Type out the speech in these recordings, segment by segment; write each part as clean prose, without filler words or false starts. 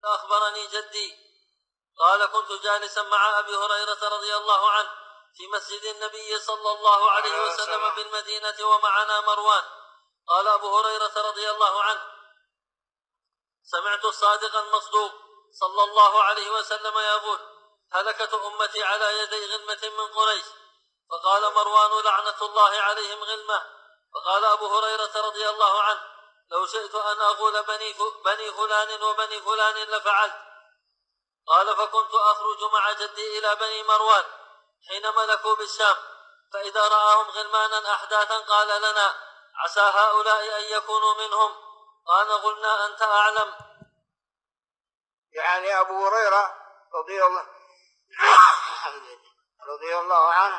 أخبرني جدي قال كنت جالسا مع أبي هريرة رضي الله عنه في مسجد النبي صلى الله عليه وسلم بالمدينة ومعنا مروان. قال أبو هريرة رضي الله عنه سمعت الصادق المصدوق صلى الله عليه وسلم يقول هلكة أمتي على يدي غلمة من قريش. فقال مروان لعنة الله عليهم غلمة. فقال أبو هريرة رضي الله عنه لو شئت أن أقول بني فلان وبني فلان لفعلت. قال فكنت أخرج مع جدي إلى بني مروان حين ملكوا بالشام، فإذا رآهم غلمانا أحداثا قال لنا عسى هؤلاء أن يكونوا منهم. قال قلنا أنت أعلم. يعني أبو هريرة رضي الله عنه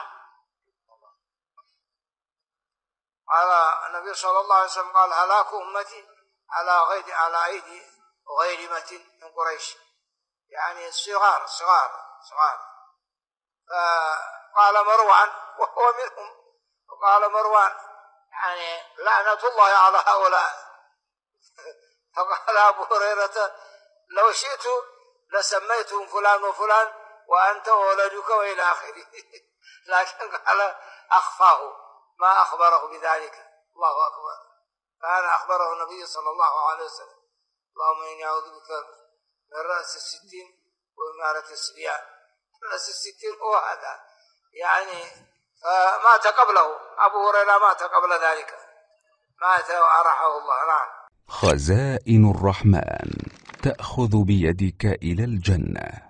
قال النبي صلى الله عليه وسلم قال هلاك أمتي على أيدي غيرمة من قريش، يعني صغار. قال مروان وهو منهم، وقال مروان يعني لعنة الله على هؤلاء. فقال أبو هريرة لو شئت لسميتهم فلان وفلان وأنت وولدك وإلى آخره. لكن قال أخفاه ما أخبره بذلك. الله أكبر. كان أخبره النبي صلى الله عليه وسلم اللهم إني أعوذ بك من رأس 60 وإمارة الصبيان. رأس 60 هو هذا، يعني مات قبله أبو هريرة، مات قبل ذلك، مات وأرحه الله. نعم. خزائن الرحمن تأخذ بيدك إلى الجنة.